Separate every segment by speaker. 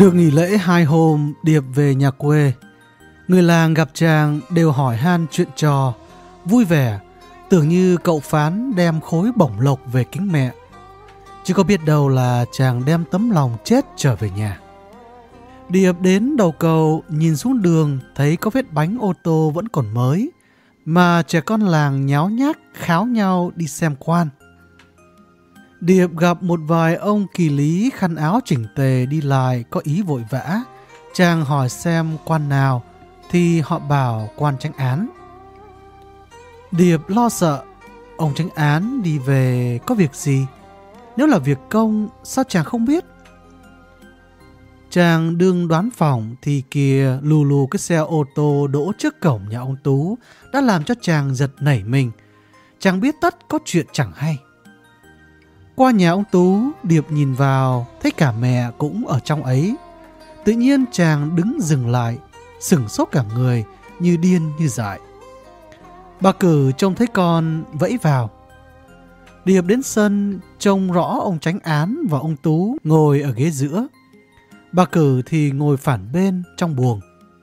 Speaker 1: Được nghỉ lễ 2 hôm, Điệp về nhà quê. Người làng gặp chàng đều hỏi han chuyện trò, vui vẻ, tưởng như cậu Phán đem khối bổng lộc về kính mẹ. Chứ có biết đâu là chàng đem tấm lòng chết trở về nhà. Điệp đến đầu cầu, nhìn xuống đường thấy có vết bánh ô tô vẫn còn mới, mà trẻ con làng nháo nhác kháo nhau đi xem quan. Điệp gặp một vài ông kỳ lý khăn áo chỉnh tề đi lại có ý vội vã. Chàng hỏi xem quan nào thì họ bảo quan chánh án. Điệp lo sợ ông chánh án đi về có việc gì? Nếu là việc công sao chàng không biết? Chàng đương đoán phòng thì kìa lù lù cái xe ô tô đỗ trước cổng nhà ông Tú đã làm cho chàng giật nảy mình. Chàng biết tất có chuyện chẳng hay. Qua nhà ông Tú, Điệp nhìn vào, thấy cả mẹ cũng ở trong ấy. Tự nhiên chàng đứng dừng lại, sửng sốt cả người, như điên như dại. Bà Cử trông thấy con vẫy vào. Điệp đến sân, trông rõ ông chánh án và ông Tú ngồi ở ghế giữa. Bà Cử thì ngồi phản bên trong buồng.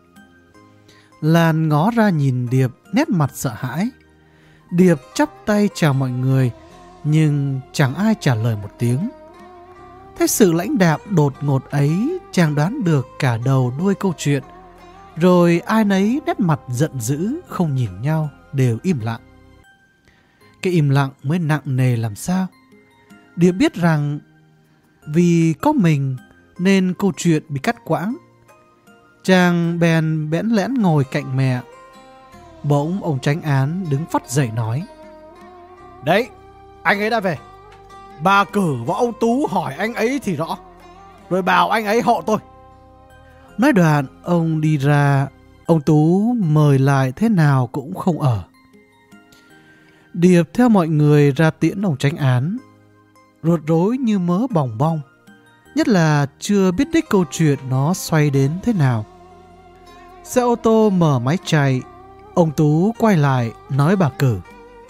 Speaker 1: Lan ngó ra nhìn Điệp nét mặt sợ hãi. Điệp chắp tay chào mọi người, nhưng chẳng ai trả lời một tiếng. Thấy sự lãnh đạm đột ngột ấy, chàng đoán được cả đầu đuôi câu chuyện. Rồi ai nấy nét mặt giận dữ, không nhìn nhau, đều im lặng. Cái im lặng mới nặng nề làm sao. Điệp biết rằng vì có mình nên câu chuyện bị cắt quãng. Chàng bèn bẽn lẽn ngồi cạnh mẹ. Bỗng ông chánh án đứng phắt dậy nói: "Đấy, anh ấy đã về. Bà Cử và ông Tú hỏi anh ấy thì rõ, rồi bảo anh ấy hộ tôi." Nói đoạn ông đi ra. Ông Tú mời lại thế nào cũng không ở. Điệp theo mọi người ra tiễn ông chánh án, ruột rối như mớ bòng bong, nhất là chưa biết đích câu chuyện nó xoay đến thế nào. Xe ô tô mở máy chạy. Ông Tú quay lại nói bà Cử: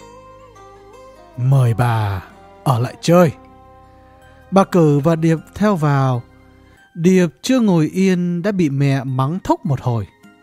Speaker 1: "Mời bà ở lại chơi." Bà Cử và Điệp theo vào. Điệp chưa ngồi yên đã bị mẹ mắng thốc một hồi.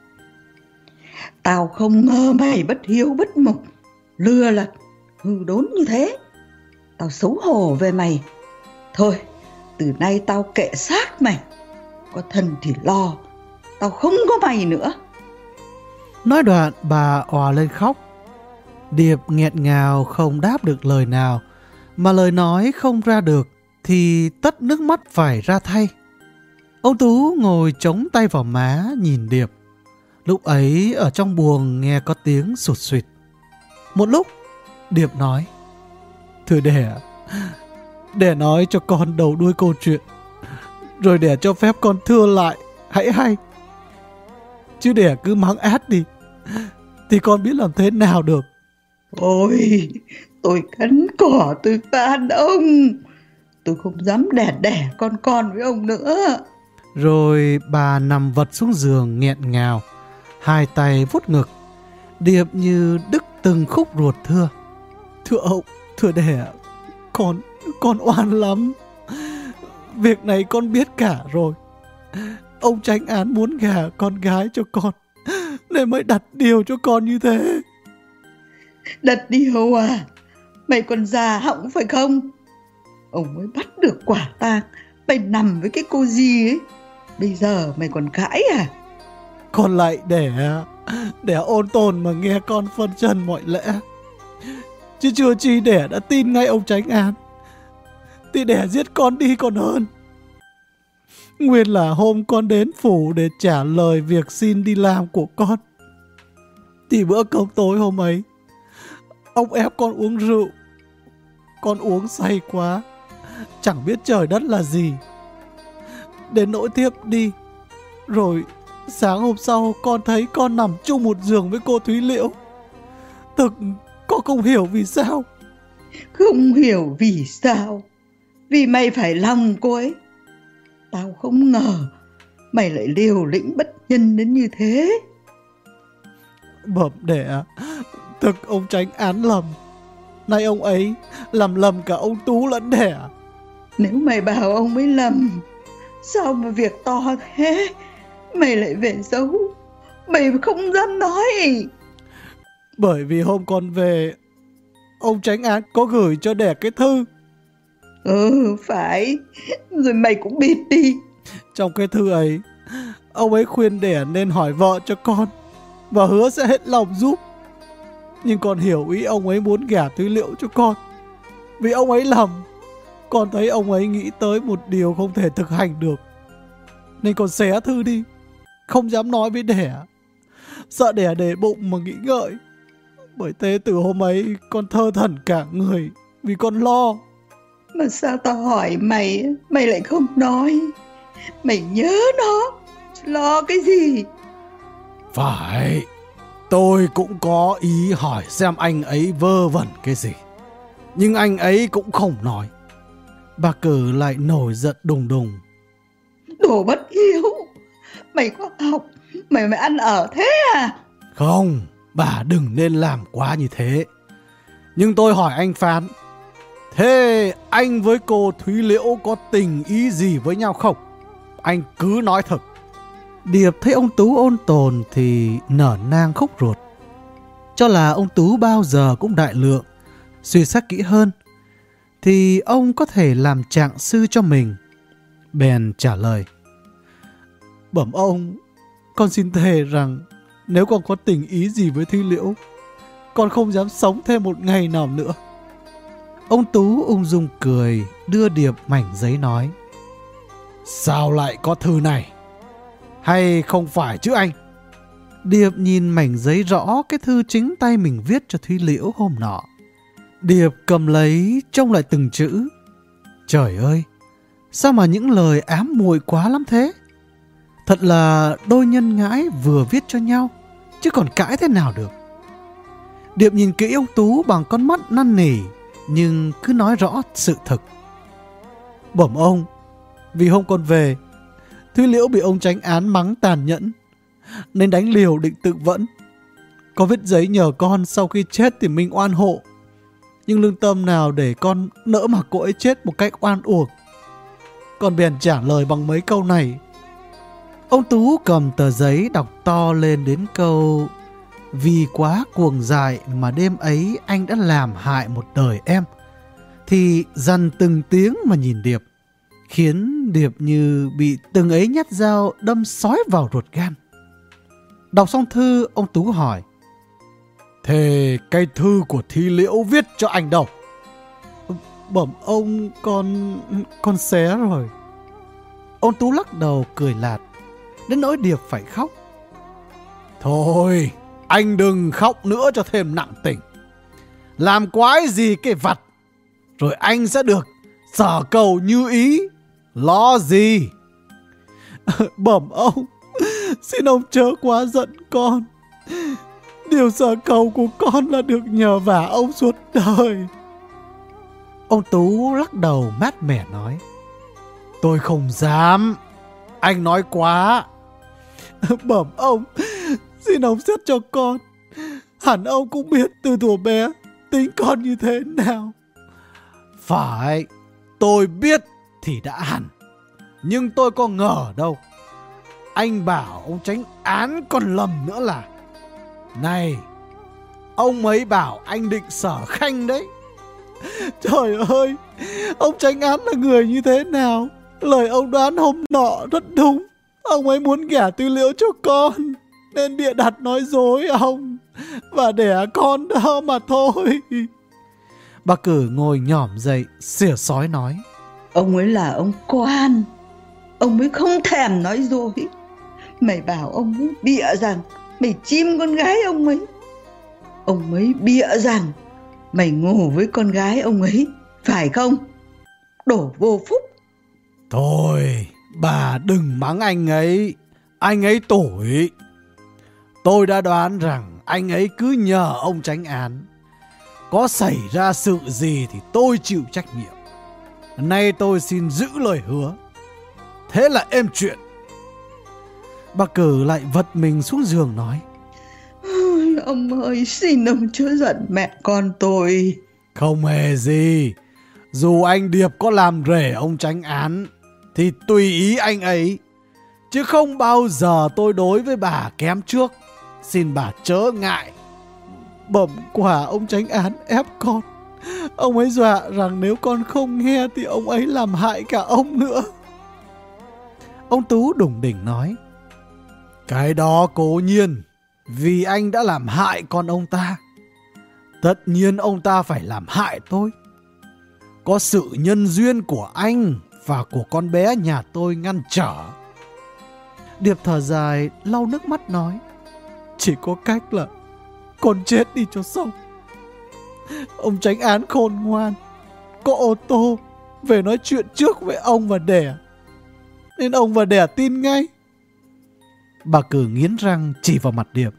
Speaker 2: "Tao không ngờ mày bất hiếu bất mục, lừa lật, hư đốn như thế. Tao xấu hổ về mày. Thôi, từ nay tao kệ xác mày. Có thần thì lo, tao không có mày nữa."
Speaker 1: Nói đoạn bà òa lên khóc. Điệp nghẹn ngào không đáp được lời nào, mà lời nói không ra được thì tất nước mắt phải ra thay. Ông Tú ngồi chống tay vào má nhìn Điệp. Lúc ấy ở trong buồng nghe có tiếng sụt sụt. Một lúc Điệp nói: "Thưa để nói cho con đầu đuôi câu chuyện, rồi để cho phép con thưa lại hãy hay. Chứ để cứ mắng át đi thì con biết làm thế nào được."
Speaker 2: "Ôi, tôi cắn cỏ tôi van ông. Tôi không dám đẻ con với ông nữa."
Speaker 1: Rồi bà nằm vật xuống giường nghẹn ngào, hai tay vuốt ngực. Điệp như đứt từng khúc ruột thưa: "Thưa ông, thưa đẻ, con oan lắm. Việc này con biết cả rồi. Ông chánh án muốn gả con gái cho con, nên mới đặt điều cho con như thế."
Speaker 2: "Đặt điều à? Mày còn già họng phải không? Ông mới bắt được quả tang, mày nằm với cái cô gì ấy. Bây giờ mày còn cãi à?"
Speaker 1: "Con lại để ôn tồn mà nghe con phân trần mọi lẽ. Chứ chưa chi đẻ đã tin ngay ông chánh án, thì đẻ giết con đi còn hơn. Nguyên là hôm con đến phủ để trả lời việc xin đi làm của con, thì bữa cơm tối hôm ấy ông ép con uống rượu. Con uống say quá, chẳng biết trời đất là gì, đến nỗi thiếp đi. Rồi sáng hôm sau con thấy con nằm chung một giường với cô Thúy Liễu. Thực con không hiểu vì sao."
Speaker 2: "Không hiểu vì sao? Vì mày phải lòng cô ấy. Tao không ngờ mày lại liều lĩnh bất nhân đến như thế."
Speaker 1: "Bẩm đẻ, thực ông chánh án lầm. Nay ông ấy làm lầm cả ông Tú lẫn đẻ."
Speaker 2: "Nếu mày bảo ông ấy lầm, Sao mà việc to thế, mày lại về giấu, mày không dám nói.
Speaker 1: Bởi vì hôm con về, ông chánh án có gửi cho đẻ cái thư.
Speaker 2: Phải, rồi mày cũng bịt đi.
Speaker 1: Trong cái thư ấy, ông ấy khuyên đẻ nên hỏi vợ cho con và hứa sẽ hết lòng giúp. Nhưng con hiểu ý ông ấy muốn gả Thúy Liễu cho con. Vì ông ấy lầm, con thấy ông ấy nghĩ tới một điều không thể thực hành được, nên con xé thư đi, không dám nói với đẻ, sợ đẻ để bụng mà nghĩ ngợi. Bởi thế từ hôm ấy con thơ thẩn cả người vì con lo.
Speaker 2: Mà sao tao hỏi mày, mày lại không nói? Mày nhớ nó, lo cái gì?
Speaker 1: Phải, tôi cũng có ý hỏi xem anh ấy vơ vẩn cái gì, nhưng anh ấy cũng không nói. Bà Cử lại nổi giận đùng đùng.
Speaker 2: Đồ bất hiếu, mày có học, mày ăn ở thế à?
Speaker 1: Không, bà đừng nên làm quá như thế. Nhưng tôi hỏi anh Phán, thế anh với cô Thúy Liễu có tình ý gì với nhau không? Anh cứ nói thật. Điệp thấy ông Tú ôn tồn thì nở nang khúc ruột. Cho là ông Tú bao giờ cũng đại lượng, suy xét kỹ hơn, thì ông có thể làm trạng sư cho mình. Bèn trả lời: Bẩm ông, con xin thề rằng nếu con có tình ý gì với Thúy Liễu, con không dám sống thêm một ngày nào nữa. Ông Tú ung dung cười, đưa Điệp mảnh giấy nói: Sao lại có thư này? Hay không phải chứ anh? Điệp nhìn mảnh giấy rõ cái thư chính tay mình viết cho Thúy Liễu hôm nọ. Điệp cầm lấy trông lại từng chữ. Trời ơi, sao mà những lời ám muội quá lắm thế? Thật là đôi nhân ngãi vừa viết cho nhau, chứ còn cãi thế nào được. Điệp nhìn kỹ ông Tú bằng con mắt năn nỉ, nhưng cứ nói rõ sự thực. Bẩm ông, vì hôm con về, Thúy Liễu bị ông chánh án mắng tàn nhẫn, nên đánh liều định tự vẫn. Có viết giấy nhờ con sau khi chết thì mình oan hộ, nhưng lương tâm nào để con nỡ mà cô ấy chết một cách oan uổng. Con bèn trả lời bằng mấy câu này. Ông Tú cầm tờ giấy đọc to lên đến câu: Vì quá cuồng dại mà đêm ấy anh đã làm hại một đời em. Thì dằn từng tiếng mà nhìn Điệp, khiến Điệp như bị từng ấy nhát dao đâm xói vào ruột gan. Đọc xong thư, ông Tú hỏi: Thế cái thư của Thúy Liễu viết cho anh đâu? Bẩm ông, con xé rồi. Ông Tú lắc đầu cười lạt, đến nỗi Điệp phải khóc. Thôi, anh đừng khóc nữa cho thêm nặng tình. Làm quái gì cái vặt, rồi anh sẽ được sở cầu như ý. Lo gì? Bẩm ông, xin ông chớ quá giận con. Điều sở cầu của con là được nhờ vả ông suốt đời. Ông Tú lắc đầu mát mẻ nói: Tôi không dám, anh nói quá. Bẩm ông, xin ông xét cho con. Hẳn ông cũng biết từ thuở bé tính con như thế nào. Phải, tôi biết thì đã hẳn, nhưng tôi có ngờ đâu. Anh bảo ông chánh án còn lầm nữa là. Này, ông ấy bảo anh định sở khanh đấy. Trời ơi, ông chánh án là người như thế nào? Lời ông đoán hôm nọ rất đúng. Ông ấy muốn gả Thúy Liễu cho con, nên bịa đặt nói dối ông và đẻ con đó mà thôi. Bà Cử ngồi nhỏm dậy, xỉa xói nói:
Speaker 2: Ông ấy là ông quan, ông ấy không thèm nói dối. Mày bảo ông ấy bịa rằng mày chim con gái ông ấy. Ông ấy bịa rằng mày ngủ với con gái ông ấy, phải không? Đổ vô phúc.
Speaker 1: Thôi, bà đừng mắng anh ấy tủi. Tôi đã đoán rằng anh ấy cứ nhờ ông chánh án. Có xảy ra sự gì thì tôi chịu trách nhiệm. Nay tôi xin giữ lời hứa. Thế là êm chuyện. Bà Cử lại vật mình xuống giường nói:
Speaker 2: Ông ơi, xin ông chớ giận mẹ con tôi.
Speaker 1: Không hề gì. Dù anh Điệp có làm rể ông chánh án, thì tùy ý anh ấy, chứ không bao giờ tôi đối với bà kém trước. Xin bà chớ ngại. Bẩm quả ông chánh án ép con. Ông ấy dọa rằng nếu con không nghe thì ông ấy làm hại cả ông nữa. Ông Tú đủng đỉnh nói, cái đó cố nhiên, vì anh đã làm hại con ông ta. Tất nhiên ông ta phải làm hại tôi. Có sự nhân duyên của anh và của con bé nhà tôi ngăn trở. Điệp thở dài, lau nước mắt nói, chỉ có cách là con chết đi cho xong. Ông chánh án khôn ngoan, có ô tô về nói chuyện trước với ông và đẻ, nên ông và đẻ tin ngay. Bà Cử nghiến răng chỉ vào mặt Điệp.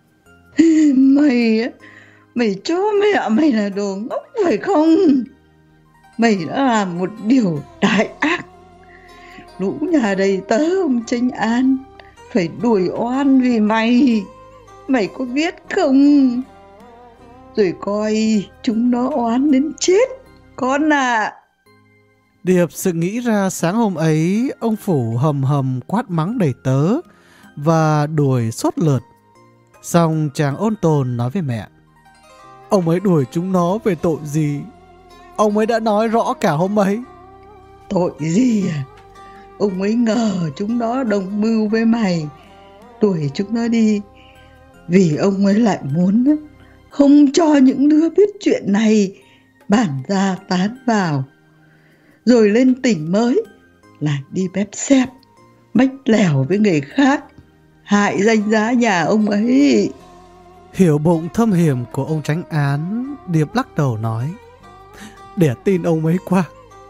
Speaker 2: Mày cho mẹ mày là đồ ngốc phải không? Mày đã làm một điều đại ác. Lũ nhà đầy tớ ông chánh án phải đuổi oan vì mày. Mày có biết không? Rồi coi chúng nó oán đến chết, con à.
Speaker 1: Điệp sự nghĩ ra sáng hôm ấy ông Phủ hầm hầm quát mắng đầy tớ và đuổi sốt lượt. Xong chàng ôn tồn nói với mẹ, ông ấy đuổi chúng nó về tội gì? Ông ấy đã nói rõ cả hôm ấy.
Speaker 2: Tội gì à? Ông ấy ngờ chúng nó đồng mưu với mày, đuổi chúng nó đi vì ông ấy lại muốn không cho những đứa biết chuyện này bản ra tán vào. Rồi lên tỉnh mới lại đi bếp xếp, mách lèo với người khác, hại danh giá nhà ông ấy.
Speaker 1: Hiểu bụng thâm hiểm của ông chánh án, Điệp lắc đầu nói, để tin ông ấy qua.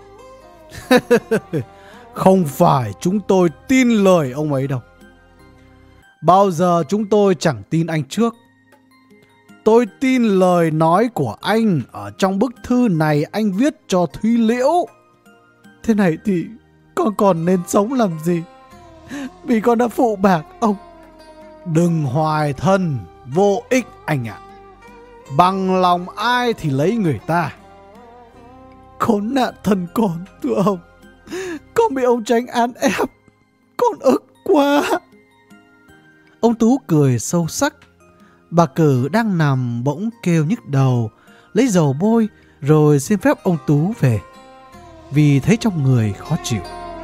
Speaker 1: Không phải chúng tôi tin lời ông ấy đâu. Bao giờ chúng tôi chẳng tin anh trước. Tôi tin lời nói của anh ở trong bức thư này anh viết cho Thúy Liễu. Thế này thì con còn nên sống làm gì? Vì con đã phụ bạc ông. Đừng hoài thân, vô ích anh ạ. Bằng lòng ai thì lấy người ta. Khốn nạn thân con, thưa ông. Con bị ông chánh án ép. Con ức quá. Ông Tú cười sâu sắc. Bà Cử đang nằm bỗng kêu nhức đầu, lấy dầu bôi rồi xin phép ông Tú về, vì thấy trong người khó chịu.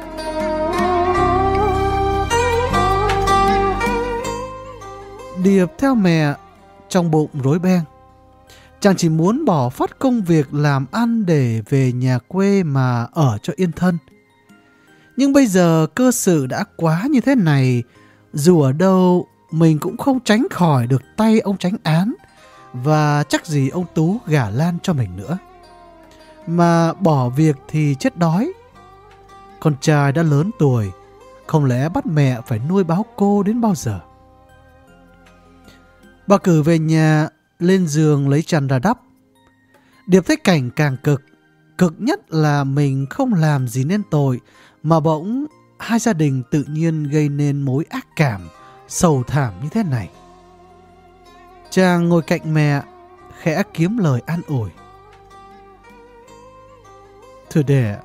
Speaker 1: Điệp theo mẹ, trong bụng rối beng. Chàng chỉ muốn bỏ phát công việc làm ăn để về nhà quê mà ở cho yên thân. Nhưng bây giờ cơ sự đã quá như thế này, dù ở đâu mình cũng không tránh khỏi được tay ông chánh án, và chắc gì ông Tú gả Lan cho mình nữa. Mà bỏ việc thì chết đói. Con trai đã lớn tuổi, không lẽ bắt mẹ phải nuôi báo cô đến bao giờ? Bà Cử về nhà, lên giường lấy chăn ra đắp. Điệp thấy cảnh càng cực. Cực nhất là mình không làm gì nên tội, mà bỗng hai gia đình tự nhiên gây nên mối ác cảm, sầu thảm như thế này. Chàng ngồi cạnh mẹ, khẽ kiếm lời an ủi. Thưa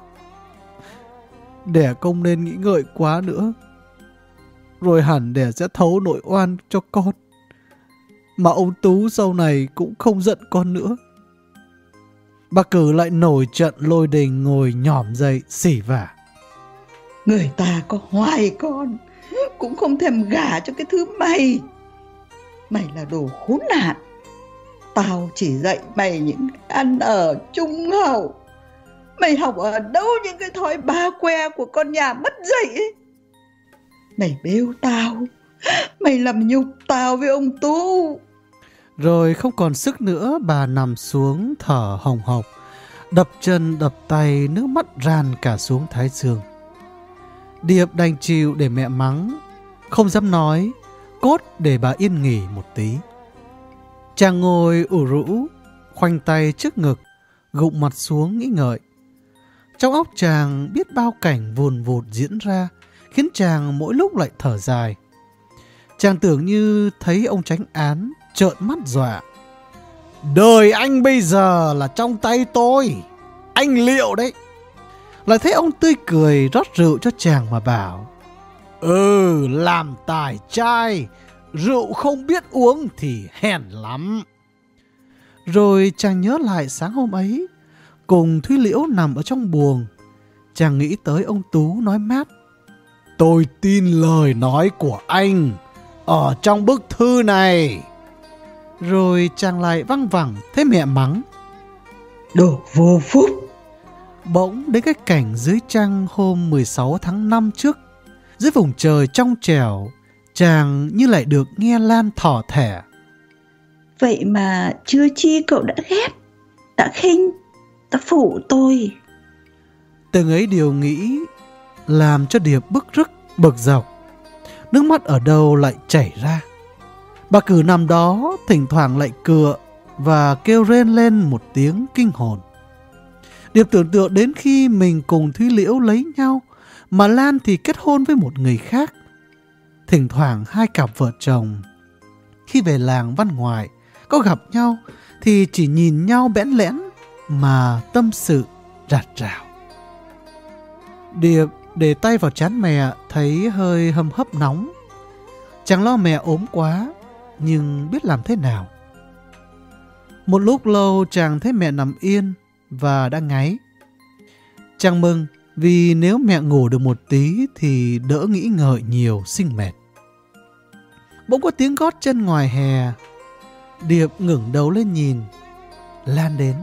Speaker 1: đẻ không nên nghĩ ngợi quá nữa. Rồi hẳn đẻ sẽ thấu nỗi oan cho con. Mà ông Tú sau này cũng không giận con nữa. Bà Cử lại nổi trận lôi đình ngồi nhỏm dậy xỉ vả.
Speaker 2: Người ta có hoài con cũng không thèm gả cho cái thứ mày. Mày là đồ khốn nạn. Tao chỉ dạy mày những ăn ở trung hậu. Mày học ở đâu những cái thói ba que của con nhà mất dạy ấy. Mày bêu tao, mày làm nhục tao với ông Tú.
Speaker 1: Rồi không còn sức nữa, bà nằm xuống thở hồng hộc, đập chân đập tay, nước mắt ran cả xuống thái dương. Điệp đành chịu để mẹ mắng, không dám nói, cốt để bà yên nghỉ một tí. Chàng ngồi ủ rũ, khoanh tay trước ngực, gụng mặt xuống nghĩ ngợi. Trong óc chàng biết bao cảnh vùn vụt diễn ra, khiến chàng mỗi lúc lại thở dài. Chàng tưởng như thấy ông chánh án trợn mắt dọa. Đời anh bây giờ là trong tay tôi. Anh liệu đấy. lại thấy ông tươi cười rót rượu cho chàng mà bảo: làm tài trai, rượu không biết uống thì hèn lắm. Rồi chàng nhớ lại sáng hôm ấy, cùng Thúy Liễu nằm ở trong buồng. Chàng nghĩ tới ông Tú nói mát: tôi tin lời nói của anh ở trong bức thư này. Rồi chàng lại văng vẳng thấy mẹ mắng:
Speaker 2: đồ vô phúc.
Speaker 1: Bỗng đến cái cảnh dưới trăng hôm 16 tháng 5 trước, dưới vùng trời trong trẻo, chàng như lại được nghe Lan thỏ thẻ:
Speaker 2: Vậy mà chưa chi cậu đã ghét, đã khinh, đã phụ tôi.
Speaker 1: Từng ấy điều nghĩ làm cho Điệp bức rứt bực dọc. Nước mắt ở đâu lại chảy ra. Bà Cử nằm đó thỉnh thoảng lại cựa và kêu rên lên một tiếng kinh hồn. Điệp tưởng tượng đến khi mình cùng Thúy Liễu lấy nhau mà Lan thì kết hôn với một người khác. Thỉnh thoảng hai cặp vợ chồng khi về làng Văn Ngoại có gặp nhau thì chỉ nhìn nhau bẽn lẽn mà tâm sự rạt rào. Điệp để tay vào trán mẹ thấy hơi hâm hấp nóng. Chẳng lo mẹ ốm quá, nhưng biết làm thế nào. Một lúc lâu chàng thấy mẹ nằm yên và đã ngáy. Chàng mừng vì nếu mẹ ngủ được một tí thì đỡ nghĩ ngợi nhiều sinh mệt. Bỗng có tiếng gót chân ngoài hè. Điệp ngẩng đầu lên nhìn. Lan đến.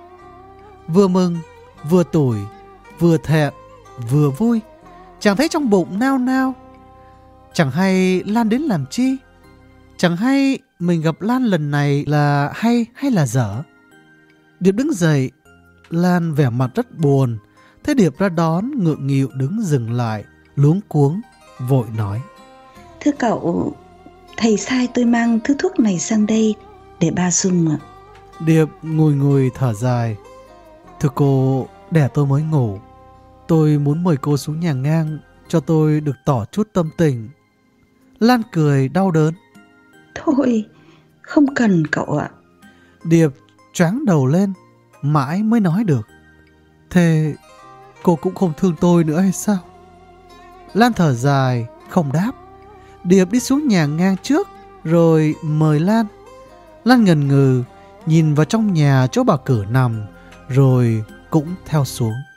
Speaker 1: Vừa mừng, vừa tủi, vừa thẹn, vừa vui. Chàng thấy trong bụng nao nao. Chẳng hay Lan đến làm chi? Chẳng hay mình gặp Lan lần này là hay là dở? Điệp đứng dậy. Lan vẻ mặt rất buồn. Thấy Điệp ra đón, ngượng nghịu đứng dừng lại, luống cuống, vội nói:
Speaker 2: Thưa cậu, thầy sai tôi mang thứ thuốc này sang đây để ba dùng ạ.
Speaker 1: Điệp ngùi ngùi thở dài: Thưa cô, đẻ tôi mới ngủ. Tôi muốn mời cô xuống nhà ngang cho tôi được tỏ chút tâm tình. Lan cười đau đớn:
Speaker 2: Thôi, không cần cậu ạ.
Speaker 1: Điệp choáng đầu lên, mãi mới nói được: Thế cô cũng không thương tôi nữa hay sao? Lan thở dài, không đáp. Điệp đi xuống nhà ngang trước, rồi mời Lan. Lan ngần ngừ, nhìn vào trong nhà chỗ bà Cử nằm, rồi cũng theo xuống.